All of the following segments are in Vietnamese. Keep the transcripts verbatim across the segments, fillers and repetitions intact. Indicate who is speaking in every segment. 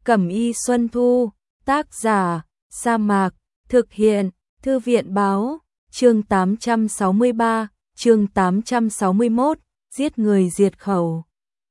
Speaker 1: Cẩm y Xuân Thu, tác giả, Sa Mạc, thực hiện, Thư viện báo, chương tám trăm sáu mươi ba, chương tám trăm sáu mươi mốt, giết người diệt khẩu.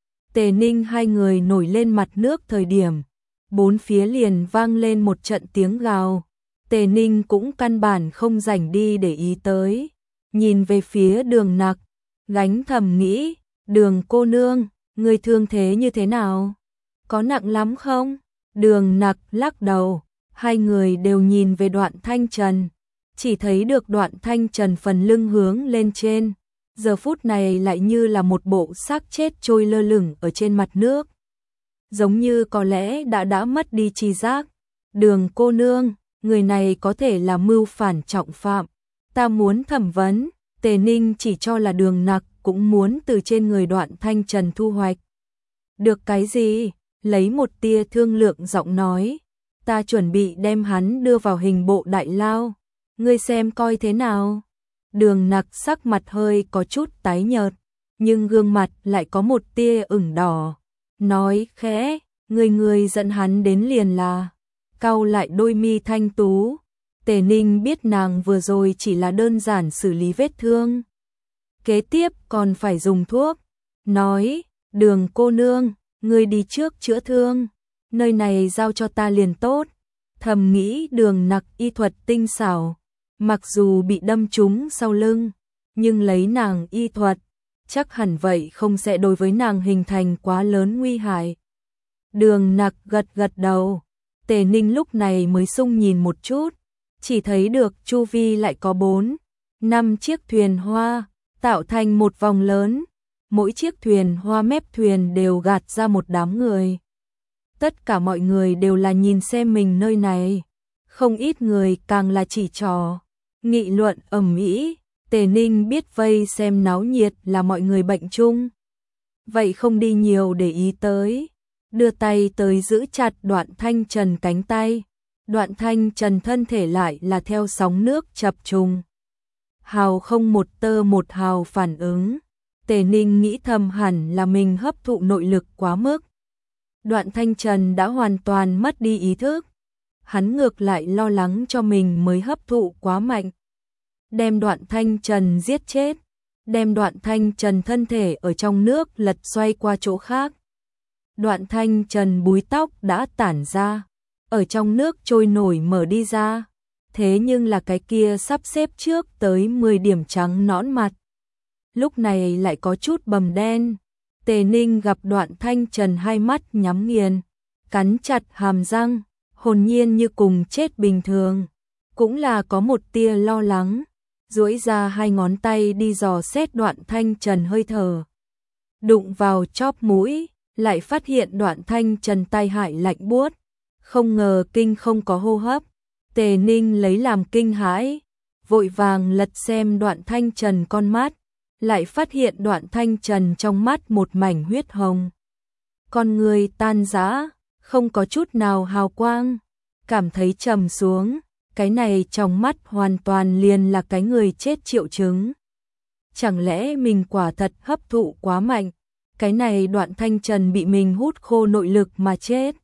Speaker 1: Tề Ninh hai người nổi lên mặt nước thời điểm, bốn phía liền vang lên một trận tiếng gào. Tề Ninh cũng căn bản không rảnh đi để ý tới, nhìn về phía Đường Nặc, gánh thầm nghĩ, Đường cô nương, người thương thế như thế nào? Có nặng lắm không? Đường Nặc lắc đầu, hai người đều nhìn về Đoạn Thanh Trần, chỉ thấy được Đoạn Thanh Trần phần lưng hướng lên trên, giờ phút này lại như là một bộ xác chết trôi lơ lửng ở trên mặt nước. Giống như có lẽ đã đã mất đi tri giác. Đường cô nương, người này có thể là mưu phản trọng phạm, ta muốn thẩm vấn. Tề Ninh chỉ cho là Đường Nặc cũng muốn từ trên người Đoạn Thanh Trần thu hoạch được cái gì, lấy một tia thương lượng giọng nói, ta chuẩn bị đem hắn đưa vào hình bộ đại lao, ngươi xem coi thế nào. Đường Nặc sắc mặt hơi có chút tái nhợt, nhưng gương mặt lại có một tia ửng đỏ, nói khẽ, người người dẫn hắn đến liền là. Cau lại đôi mi thanh tú, Tề Ninh biết nàng vừa rồi chỉ là đơn giản xử lý vết thương, kế tiếp còn phải dùng thuốc, nói, Đường cô nương, ngươi đi trước chữa thương, nơi này giao cho ta liền tốt. Thầm nghĩ Đường Nặc y thuật tinh xảo, mặc dù bị đâm trúng sau lưng, nhưng lấy nàng y thuật, chắc hẳn vậy không sẽ đối với nàng hình thành quá lớn nguy hại. Đường Nặc gật gật đầu, Tề Ninh lúc này mới sung nhìn một chút, chỉ thấy được chu vi lại có bốn, năm chiếc thuyền hoa, tạo thành một vòng lớn, mỗi chiếc thuyền hoa mép thuyền đều gạt ra một đám người. Tất cả mọi người đều là nhìn xem mình nơi này, không ít người càng là chỉ trò, nghị luận ầm ĩ. Tề Ninh biết vây xem náo nhiệt là mọi người bệnh chung, vậy không đi nhiều để ý tới, đưa tay tới giữ chặt Đoạn Thanh Trần cánh tay. Đoạn Thanh Trần thân thể lại là theo sóng nước chập trùng, hào không một tơ một hào phản ứng. Tề Ninh nghĩ thầm hẳn là mình hấp thụ nội lực quá mức. Đoạn Thanh Trần đã hoàn toàn mất đi ý thức, hắn ngược lại lo lắng cho mình mới hấp thụ quá mạnh, đem Đoạn Thanh Trần giết chết, đem Đoạn Thanh Trần thân thể ở trong nước lật xoay qua chỗ khác. Đoạn Thanh Trần búi tóc đã tản ra, ở trong nước trôi nổi mở đi ra, thế nhưng là cái kia sắp xếp trước tới mười điểm trắng nõn mặt, lúc này lại có chút bầm đen. Tề Ninh gặp Đoạn Thanh Trần hai mắt nhắm nghiền, cắn chặt hàm răng, hồn nhiên như cùng chết bình thường, cũng là có một tia lo lắng, duỗi ra hai ngón tay đi dò xét Đoạn Thanh Trần hơi thở. Đụng vào chóp mũi, lại phát hiện Đoạn Thanh Trần tay hại lạnh buốt, không ngờ kinh không có hô hấp. Tề Ninh lấy làm kinh hãi, vội vàng lật xem Đoạn Thanh Trần con mắt, lại phát hiện Đoạn Thanh Trần trong mắt một mảnh huyết hồng, con người tan rã, không có chút nào hào quang, cảm thấy trầm xuống, cái này trong mắt hoàn toàn liền là cái người chết triệu chứng. Chẳng lẽ mình quả thật hấp thụ quá mạnh, cái này Đoạn Thanh Trần bị mình hút khô nội lực mà chết.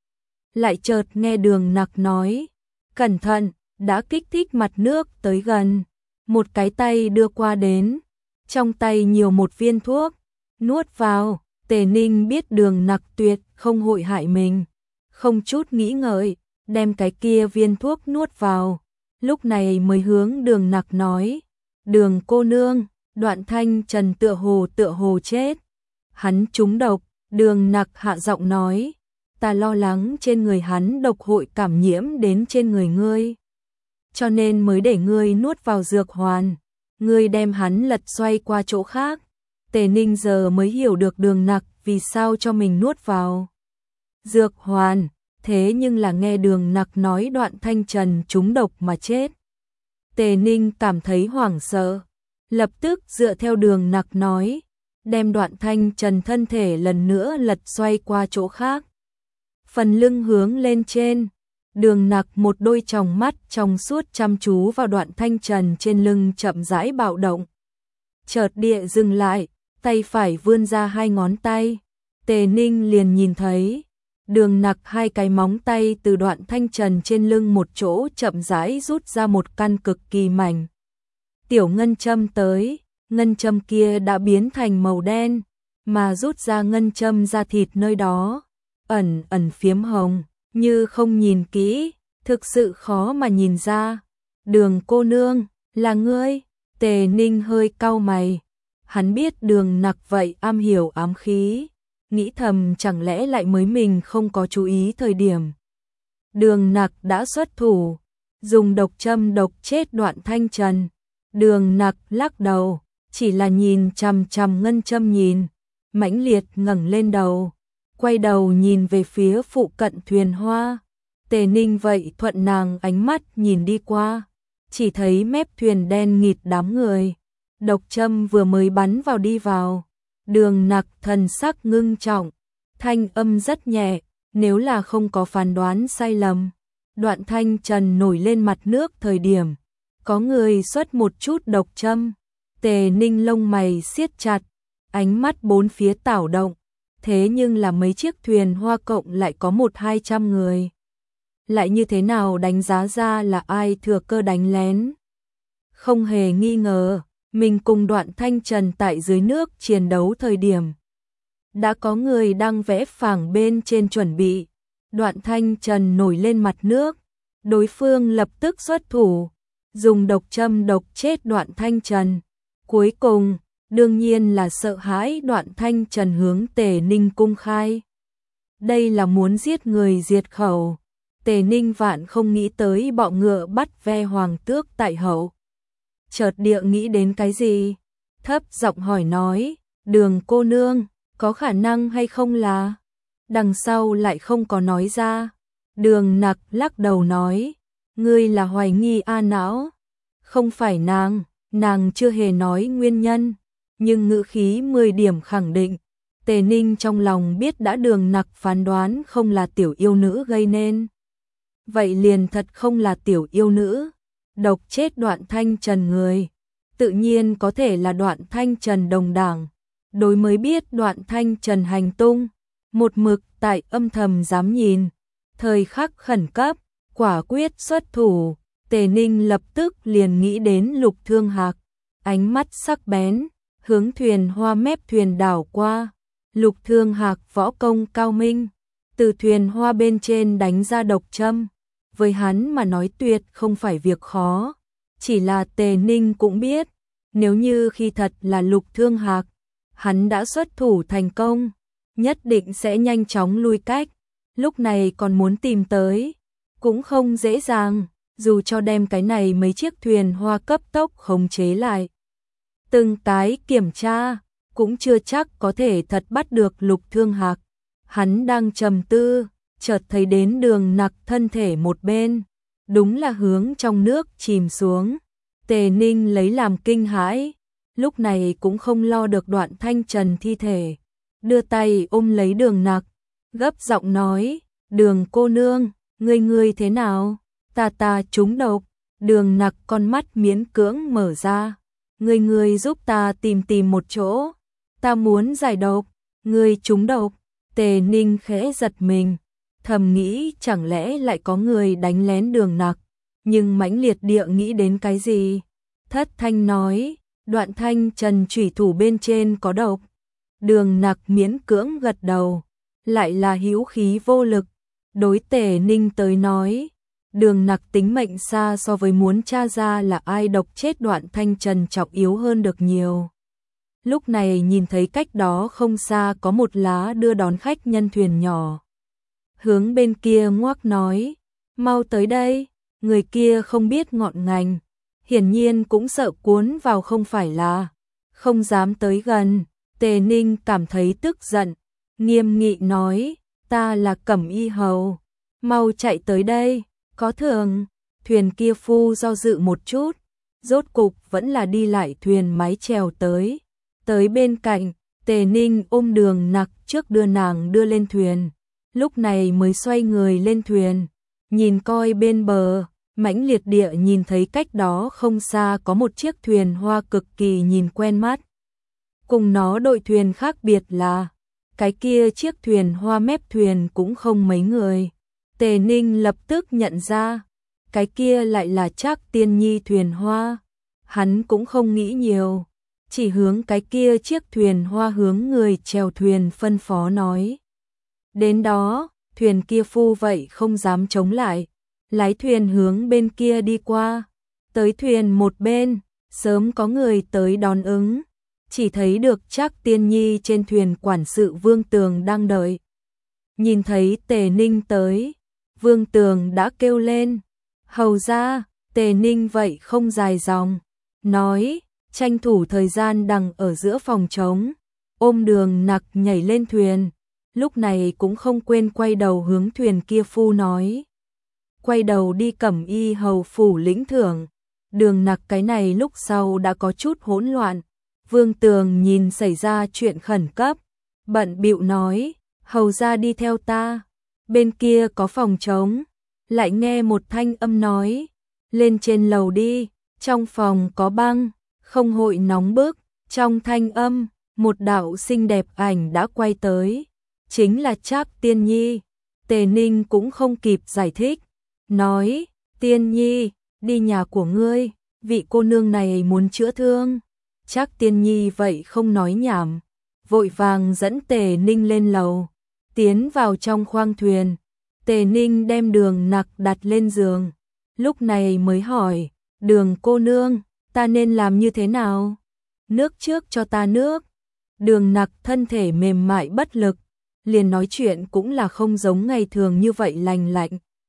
Speaker 1: Lại chợt nghe Đường Nặc nói, cẩn thận, đã kích thích mặt nước tới gần, một cái tay đưa qua đến, trong tay nhiều một viên thuốc, nuốt vào. Tề Ninh biết Đường Nặc tuyệt không hội hại mình, không chút nghĩ ngợi, đem cái kia viên thuốc nuốt vào, lúc này mới hướng Đường Nặc nói, Đường cô nương, Đoạn Thanh Trần tựa hồ tựa hồ chết, hắn trúng độc. Đường Nặc hạ giọng nói, ta lo lắng trên người hắn độc hội cảm nhiễm đến trên người ngươi, cho nên mới để ngươi nuốt vào dược hoàn, ngươi đem hắn lật xoay qua chỗ khác. Tề Ninh giờ mới hiểu được Đường Nặc vì sao cho mình nuốt vào dược hoàn, thế nhưng là nghe Đường Nặc nói Đoạn Thanh Trần trúng độc mà chết. Tề Ninh cảm thấy hoảng sợ, lập tức dựa theo Đường Nặc nói, đem Đoạn Thanh Trần thân thể lần nữa lật xoay qua chỗ khác, phần lưng hướng lên trên. Đường Nặc một đôi tròng mắt trong suốt chăm chú vào Đoạn Thanh Trần trên lưng chậm rãi bạo động, chợt địa dừng lại, tay phải vươn ra hai ngón tay, Tề Ninh liền nhìn thấy Đường Nặc hai cái móng tay từ Đoạn Thanh Trần trên lưng một chỗ chậm rãi rút ra một căn cực kỳ mảnh tiểu ngân châm tới, ngân châm kia đã biến thành màu đen, mà rút ra ngân châm ra thịt nơi đó, ẩn ẩn phiếm hồng, như không nhìn kỹ, thực sự khó mà nhìn ra. Đường cô nương, là ngươi? Tề Ninh hơi cau mày, hắn biết Đường Nặc vậy am hiểu ám khí, nghĩ thầm chẳng lẽ lại mới mình không có chú ý thời điểm. Đường Nặc đã xuất thủ, dùng độc châm độc chết Đoạn Thanh Trần. Đường Nặc lắc đầu, chỉ là nhìn chằm chằm ngân châm nhìn, mãnh liệt ngẩng lên đầu, quay đầu nhìn về phía phụ cận thuyền hoa. Tề Ninh vậy thuận nàng ánh mắt nhìn đi qua, chỉ thấy mép thuyền đen nghịt đám người, độc châm vừa mới bắn vào đi vào. Đường Nặc thần sắc ngưng trọng, thanh âm rất nhẹ, nếu là không có phán đoán sai lầm, Đoạn Thanh Trần nổi lên mặt nước thời điểm, có người xuất một chút độc châm. Tề Ninh lông mày siết chặt, ánh mắt bốn phía tảo động, thế nhưng là mấy chiếc thuyền hoa cộng lại có một hai trăm người. Lại như thế nào đánh giá ra là ai thừa cơ đánh lén? Không hề nghi ngờ, mình cùng Đoạn Thanh Trần tại dưới nước chiến đấu thời điểm. Đã có người đang vẽ phẳng bên trên chuẩn bị, Đoạn Thanh Trần nổi lên mặt nước, đối phương lập tức xuất thủ, dùng độc châm độc chết Đoạn Thanh Trần. Cuối cùng, đương nhiên là sợ hãi Đoạn Thanh Trần hướng Tề Ninh cung khai. Đây là muốn giết người diệt khẩu. Tề Ninh vạn không nghĩ tới bọ ngựa bắt ve hoàng tước tại hậu. Chợt địa nghĩ đến cái gì? Thấp giọng hỏi nói, Đường cô nương, có khả năng hay không là? Đằng sau lại không có nói ra. Đường Nặc lắc đầu nói, ngươi là hoài nghi A não. Không phải nàng, nàng chưa hề nói nguyên nhân, nhưng ngữ khí mười điểm khẳng định. Tề Ninh trong lòng biết đã Đường Nặc phán đoán không là tiểu yêu nữ gây nên. Vậy liền thật không là tiểu yêu nữ, độc chết Đoạn Thanh Trần người, tự nhiên có thể là Đoạn Thanh Trần đồng đảng. Đối mới biết Đoạn Thanh Trần hành tung, một mực tại âm thầm dám nhìn, thời khắc khẩn cấp, quả quyết xuất thủ. Tề Ninh lập tức liền nghĩ đến Lục Thương Hạc, ánh mắt sắc bén, hướng thuyền hoa mép thuyền đảo qua. Lục Thương Hạc võ công cao minh, từ thuyền hoa bên trên đánh ra độc châm, với hắn mà nói tuyệt không phải việc khó. Chỉ là Tề Ninh cũng biết, nếu như khi thật là Lục Thương Hạc, hắn đã xuất thủ thành công, nhất định sẽ nhanh chóng lui cách. Lúc này còn muốn tìm tới, cũng không dễ dàng, dù cho đem cái này mấy chiếc thuyền hoa cấp tốc khống chế lại. Từng cái kiểm tra, cũng chưa chắc có thể thật bắt được Lục Thương Hạc. Hắn đang trầm tư, chợt thấy đến Đường Nặc thân thể một bên, đúng là hướng trong nước chìm xuống. Tề Ninh lấy làm kinh hãi, lúc này cũng không lo được Đoạn Thanh Trần thi thể, đưa tay ôm lấy Đường Nặc, gấp giọng nói, Đường cô nương, ngươi ngươi thế nào? Ta ta trúng độc. Đường Nặc con mắt miễn cưỡng mở ra, ngươi ngươi giúp ta tìm tìm một chỗ, ta muốn giải độc. Ngươi trúng độc? Tề Ninh khẽ giật mình, thầm nghĩ chẳng lẽ lại có người đánh lén Đường Nặc, nhưng mãnh liệt địa nghĩ đến cái gì? Thất thanh nói, Đoạn Thanh Trần chủy thủ bên trên có độc. Đường Nặc miễn cưỡng gật đầu, lại là hữu khí vô lực. Đối Tề Ninh tới nói, Đường Nặc tính mệnh xa so với muốn tra ra là ai độc chết Đoạn Thanh Trần trọng yếu hơn được nhiều. Lúc này nhìn thấy cách đó không xa có một lá đưa đón khách nhân thuyền nhỏ, hướng bên kia ngoắc nói, mau tới đây. Người kia không biết ngọn ngành, hiển nhiên cũng sợ cuốn vào không phải là, không dám tới gần. Tề Ninh cảm thấy tức giận, nghiêm nghị nói, ta là Cẩm Y Hầu, mau chạy tới đây, có thường. Thuyền kia phu do dự một chút, rốt cục vẫn là đi lại thuyền mái chèo tới. Tới bên cạnh, Tề Ninh ôm Đường Nặc trước đưa nàng đưa lên thuyền, lúc này mới xoay người lên thuyền, nhìn coi bên bờ, mãnh liệt địa nhìn thấy cách đó không xa có một chiếc thuyền hoa cực kỳ nhìn quen mắt. Cùng nó đội thuyền khác biệt là, cái kia chiếc thuyền hoa mép thuyền cũng không mấy người. Tề Ninh lập tức nhận ra, cái kia lại là Trác Tiên Nhi thuyền hoa. Hắn cũng không nghĩ nhiều, chỉ hướng cái kia chiếc thuyền hoa hướng người chèo thuyền phân phó nói. Đến đó, thuyền kia phu vậy không dám chống lại, lái thuyền hướng bên kia đi qua. Tới thuyền một bên, sớm có người tới đón ứng, chỉ thấy được Trác Tiên Nhi trên thuyền quản sự Vương Tường đang đợi. Nhìn thấy Tề Ninh tới, Vương Tường đã kêu lên, hầu ra. Tề Ninh vậy không dài dòng, nói, tranh thủ thời gian đằng ở giữa phòng trống, ôm Đường Nặc nhảy lên thuyền, lúc này cũng không quên quay đầu hướng thuyền kia phu nói. Quay đầu đi Cẩm Y hầu phủ lĩnh thưởng. Đường Nặc cái này lúc sau đã có chút hỗn loạn. Vương Tường nhìn xảy ra chuyện khẩn cấp, bận bịu nói, hầu ra đi theo ta, bên kia có phòng trống. Lại nghe một thanh âm nói, lên trên lầu đi, trong phòng có băng, không hội nóng bức. Trong thanh âm, một đạo xinh đẹp ảnh đã quay tới, chính là Trác Tiên Nhi. Tề Ninh cũng không kịp giải thích, nói, Tiên Nhi, đi nhà của ngươi, vị cô nương này muốn chữa thương. Trác Tiên Nhi vậy không nói nhảm, vội vàng dẫn Tề Ninh lên lầu, tiến vào trong khoang thuyền. Tề Ninh đem Đường Nặc đặt lên giường, lúc này mới hỏi, Đường cô nương, ta nên làm như thế nào? Nước trước cho ta nước. Đường Nặc thân thể mềm mại bất lực, liền nói chuyện cũng là không giống ngày thường như vậy lành lạnh.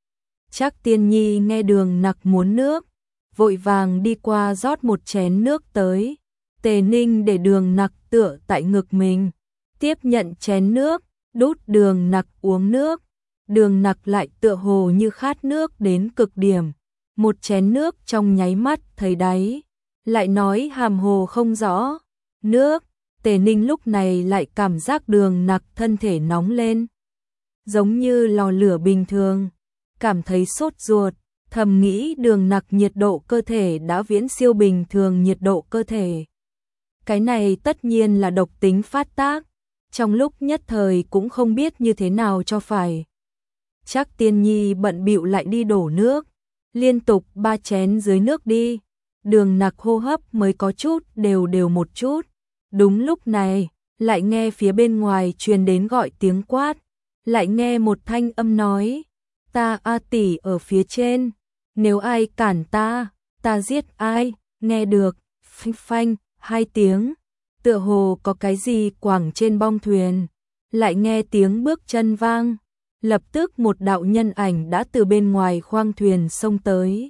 Speaker 1: Trác Tiên Nhi nghe Đường Nặc muốn nước, vội vàng đi qua rót một chén nước tới. Tề Ninh để Đường Nặc tựa tại ngực mình, tiếp nhận chén nước, đút Đường Nặc uống nước. Đường Nặc lại tựa hồ như khát nước đến cực điểm, một chén nước trong nháy mắt thấy đáy, lại nói hàm hồ không rõ. Nước. Tề Ninh lúc này lại cảm giác Đường Nặc thân thể nóng lên, giống như lò lửa bình thường, cảm thấy sốt ruột, thầm nghĩ Đường Nặc nhiệt độ cơ thể đã viễn siêu bình thường nhiệt độ cơ thể. Cái này tất nhiên là độc tính phát tác, trong lúc nhất thời cũng không biết như thế nào cho phải. Trác Tiên Nhi bận bịu lại đi đổ nước, liên tục ba chén dưới nước đi. Đường Nặc hô hấp mới có chút đều đều một chút. Đúng lúc này, lại nghe phía bên ngoài truyền đến gọi tiếng quát, lại nghe một thanh âm nói, ta A tỷ ở phía trên, nếu ai cản ta, ta giết ai. Nghe được, phanh phanh, hai tiếng, tựa hồ có cái gì quẳng trên bong thuyền, lại nghe tiếng bước chân vang, lập tức một đạo nhân ảnh đã từ bên ngoài khoang thuyền xông tới.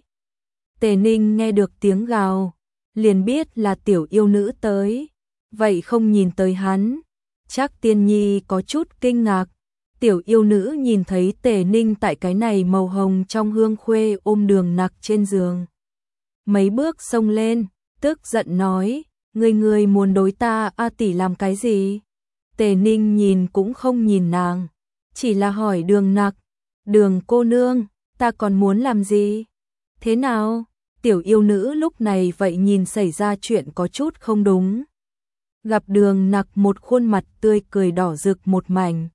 Speaker 1: Tề Ninh nghe được tiếng gào, liền biết là tiểu yêu nữ tới, vậy không nhìn tới hắn. Trác Tiên Nhi có chút kinh ngạc, tiểu yêu nữ nhìn thấy Tề Ninh tại cái này màu hồng trong hương khuê ôm Đường Nặc trên giường. Mấy bước xông lên, tức giận nói, người người muốn đối ta A tỷ làm cái gì? Tề Ninh nhìn cũng không nhìn nàng, chỉ là hỏi Đường Nặc, Đường cô nương, ta còn muốn làm gì? Thế nào? Tiểu yêu nữ lúc này vậy nhìn xảy ra chuyện có chút không đúng. Gặp Đường Nặc một khuôn mặt tươi cười đỏ rực một mảnh.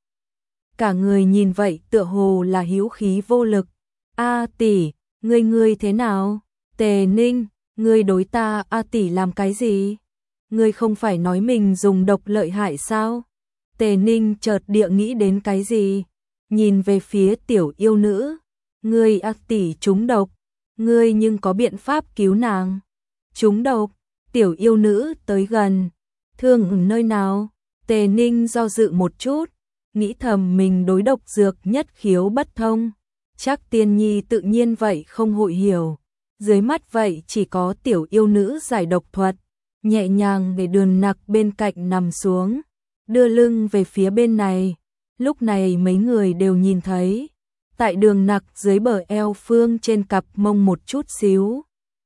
Speaker 1: Cả người nhìn vậy tựa hồ là hữu khí vô lực. A tỷ, ngươi ngươi thế nào? Tề Ninh, ngươi đối ta A tỷ làm cái gì? Ngươi không phải nói mình dùng độc lợi hại sao? Tề Ninh chợt địa nghĩ đến cái gì? Nhìn về phía tiểu yêu nữ. Ngươi A tỷ trúng độc, ngươi nhưng có biện pháp cứu nàng? Trúng độc, tiểu yêu nữ tới gần. Thương ở nơi nào? Tề Ninh do dự một chút, nghĩ thầm mình đối độc dược nhất khiếu bất thông. Trác Tiên Nhi tự nhiên vậy không hội hiểu. Dưới mắt vậy chỉ có tiểu yêu nữ giải độc thuật, nhẹ nhàng để Đường Nặc bên cạnh nằm xuống, đưa lưng về phía bên này. Lúc này mấy người đều nhìn thấy, tại Đường Nặc dưới bờ eo phương trên cặp mông một chút xíu,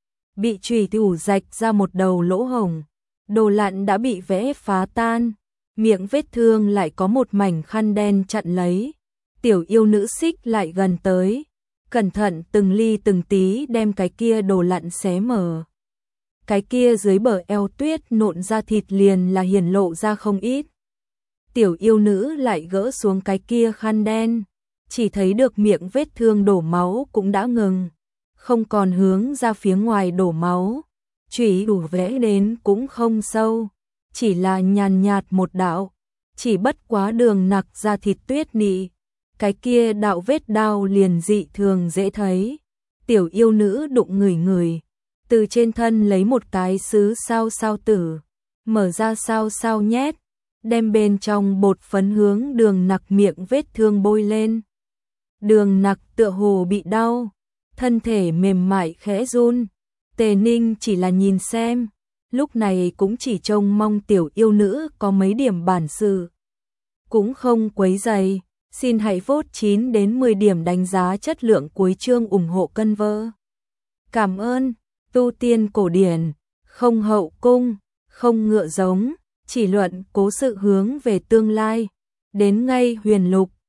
Speaker 1: bị chùy thủ rạch ra một đầu lỗ hổng. Đồ lặn đã bị vẽ phá tan, miệng vết thương lại có một mảnh khăn đen chặn lấy. Tiểu yêu nữ xích lại gần tới, cẩn thận từng ly từng tí đem cái kia đồ lặn xé mở. Cái kia dưới bờ eo tuyết nộn ra thịt liền là hiển lộ ra không ít. Tiểu yêu nữ lại gỡ xuống cái kia khăn đen, chỉ thấy được miệng vết thương đổ máu cũng đã ngừng, không còn hướng ra phía ngoài đổ máu, chủy đủ vẽ đến cũng không sâu, chỉ là nhàn nhạt một đạo, chỉ bất quá đường nặc ra thịt tuyết nị, cái kia đạo vết đao liền dị thường dễ thấy. Tiểu yêu nữ đụng người người, từ trên thân lấy một cái sứ sao sao tử, mở ra sao sao nhét, đem bên trong bột phấn hướng đường nặc miệng vết thương bôi lên. Đường nặc tựa hồ bị đau, thân thể mềm mại khẽ run, Tề Ninh chỉ là nhìn xem, lúc này cũng chỉ trông mong tiểu yêu nữ có mấy điểm bản sự. Cũng không quấy rầy, xin hãy vote chín đến mười điểm đánh giá chất lượng cuối chương ủng hộ cân vơ. Cảm ơn, tu tiên cổ điển, không hậu cung, không ngựa giống, chỉ luận cố sự hướng về tương lai, đến ngay huyền lục.